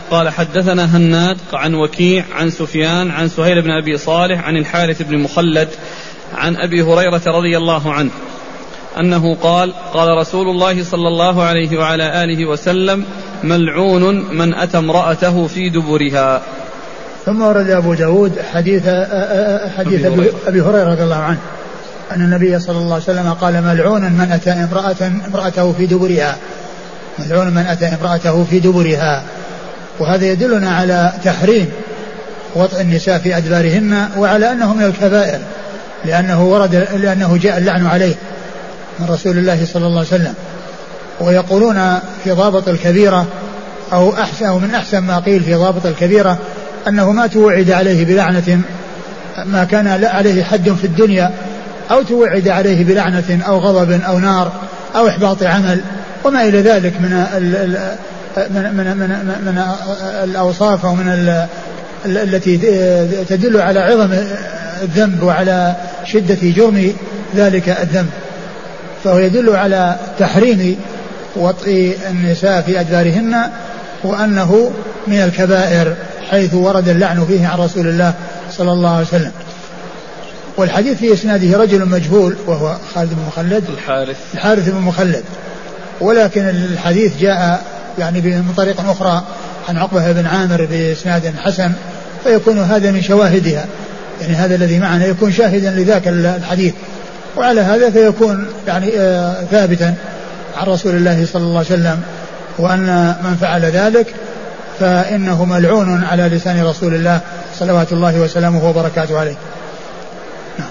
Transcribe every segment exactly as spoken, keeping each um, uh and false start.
قال حدثنا هناد عن وكيع عن سفيان عن سهيل بن أبي صالح عن الحارث بن مخلد عن أبي هريرة رضي الله عنه أنه قال قال رسول الله صلى الله عليه وعلى آله وسلم ملعون من أتى امرأته في دبرها. ثم ورد أبو داود حديث, حديث أبي, أبي هريرة رضي الله عنه أن النبي صلى الله عليه وسلم قال ملعون من أتى امرأة امرأته في دبرها، ملعون من أتى امرأته في دبرها. وهذا يدلنا على تحريم وطئ النساء في أدبارهن وعلى أنه من الكبائر، لأنه ورد لأنه جاء اللعن عليه من رسول الله صلى الله عليه وسلم. ويقولون في ضابط الكبيرة أو أحسن أو من أحسن ما قيل في ضابط الكبيرة أنه ما توعد عليه بلعنة ما كان عليه حد في الدنيا، أو توعد عليه بلعنة أو غضب أو نار أو إحباط عمل وما إلى ذلك من ال من من من, من الأوصاف أو من ال التي تدل على عظم الذنب وعلى شدة جرم ذلك الذنب. فهو يدل على تحريم وطئ النساء في أدبارهن وأنه من الكبائر حيث ورد اللعن فيه عن رسول الله صلى الله عليه وسلم. والحديث في إسناده رجل مجهول وهو خالد بن مخلد الحارث الحارث بن مخلد، ولكن الحديث جاء يعني من طريق أخرى عن عقبة بن عامر بإسناد حسن، فيكون هذا من شواهدها، يعني هذا الذي معنا يكون شاهدا لذاك الحديث، وعلى هذا فيكون يعني آه ثابتا عن رسول الله صلى الله عليه وسلم، وأن من فعل ذلك فإنه ملعون على لسان رسول الله صلوات الله وسلامه وبركاته عليه. نعم.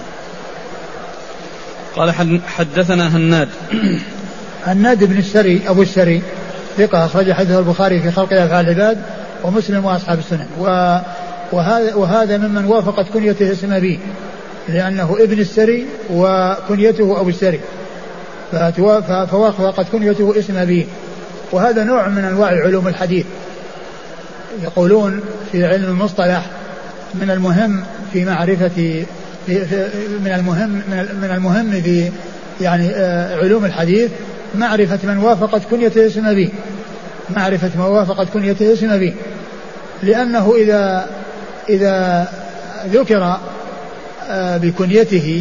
قال حدثنا هناد هناد بن السري أبو السري ثقة أخرج حديثه البخاري في خلق أفعال العباد ومسلم وأصحاب السنن، وهذا, وهذا ممن وافقت كنيته اسم أبيه لأنه ابن السري وكنيته أبو السري، فوافقت كنيته اسم أبيه. وهذا نوع من أنواع علوم الحديث. يقولون في علم المصطلح من المهم في معرفة في في من المهم من المهم في يعني علوم الحديث معرفة من وافقت كنيته اسم أبيه، معرفة من وافقت كنيته اسم أبيه، لأنه إذا إذا ذكر بكنيته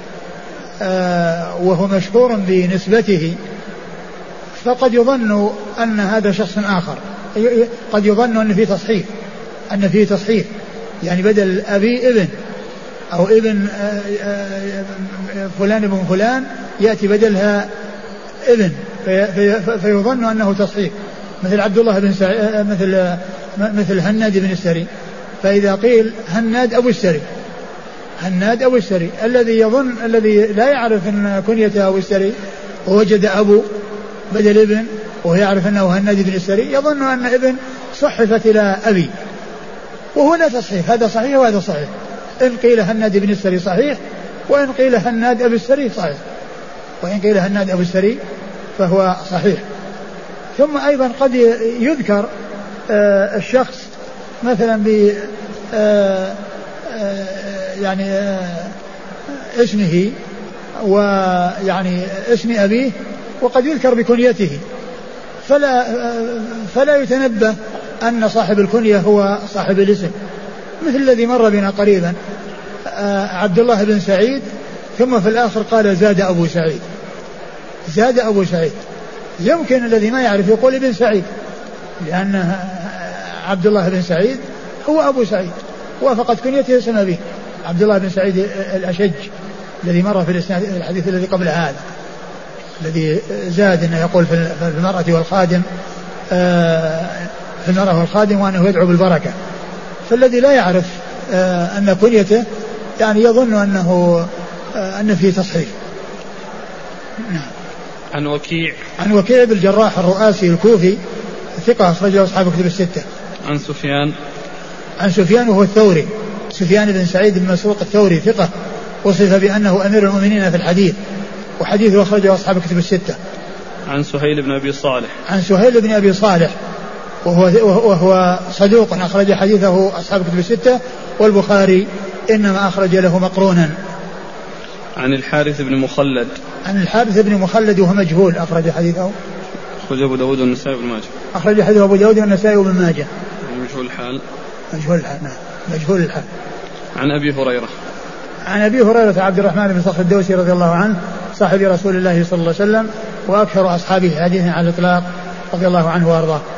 وهو مشهور بنسبته فقد يظن أن هذا شخص آخر، قد يظن أن فيه تصحيف أن فيه تصحيف يعني بدل أبي ابن أو ابن فلان ابن فلان يأتي بدلها ابن، في فيظن أنه تصحيف، مثل عبد الله بن سعيد مثل مثل هناد بن السري، فإذا قيل هناد أبو السري هناد أبو السري الذي يظن الذي لا يعرف أن كنيته أبو السري ووجد أبو بدل ابن وهو يعرف أنه هناد بن السري يظن أن ابن صحفت إلى أبي، وهو لا تصحيح، هذا صحيح وهذا صحيح. إن قيل هناد بن السري صحيح، وإن قيل هناد أبو السري صحيح، وإن قيل هناد أبو السري فهو صحيح. ثم أيضا قد يذكر آه الشخص مثلا ب آه آه يعني آه اسمه ويعني اسم أبيه، وقد يذكر بكنيته، فلا آه فلا يتنبه أن صاحب الكنية هو صاحب الاسم، مثل الذي مر بنا قريبا آه عبد الله بن سعيد، ثم في الآخر قال زاد أبو سعيد، زاد أبو سعيد. يمكن الذي ما يعرف يقول ابن سعيد، لأن عبد الله بن سعيد هو أبو سعيد وافقت كنيته اسم أبيه عبد الله بن سعيد الأشج الذي مر في الحديث الذي قبل هذا، الذي زاد أنه يقول في المرأة والخادم في المرأة والخادم وأنه يدعو بالبركة. فالذي لا يعرف أن كنيته يعني يظن أنه أن فيه تصحيح. عن وكيع عن وكيع بن الجراح الرؤاسي الكوفي ثقة أخرجه أصحاب كتب الستة. عن سفيان عن سفيان وهو الثوري، سفيان بن سعيد بن مسروق الثوري ثقة، وصف بأنه أمير المؤمنين في الحديث، وحديثه أخرجه أصحاب كتب الستة. عن سهيل بن أبي صالح عن سهيل بن أبي صالح وهو, وهو صدوق أخرج حديثه أصحاب كتب الستة، والبخاري إنما أخرج له مقرونا. عن الحارث بن مخلد عن الحارث بن مخلد وهو مجهول أخرج حديثه أخرج أبو داود والنسائي وابن ماجه أخرج حديثه أبو داود والنسائي وابن ماجه. مجهول الحال. مجهول الحال نعم مجهول الحال. عن أبي هريرة. عن أبي هريرة عبد الرحمن بن صخر الدوسي رضي الله عنه صاحب رسول الله صلى الله عليه وسلم وأكثر أصحابه حديثا على الإطلاق رضي الله عنه وأرضاه.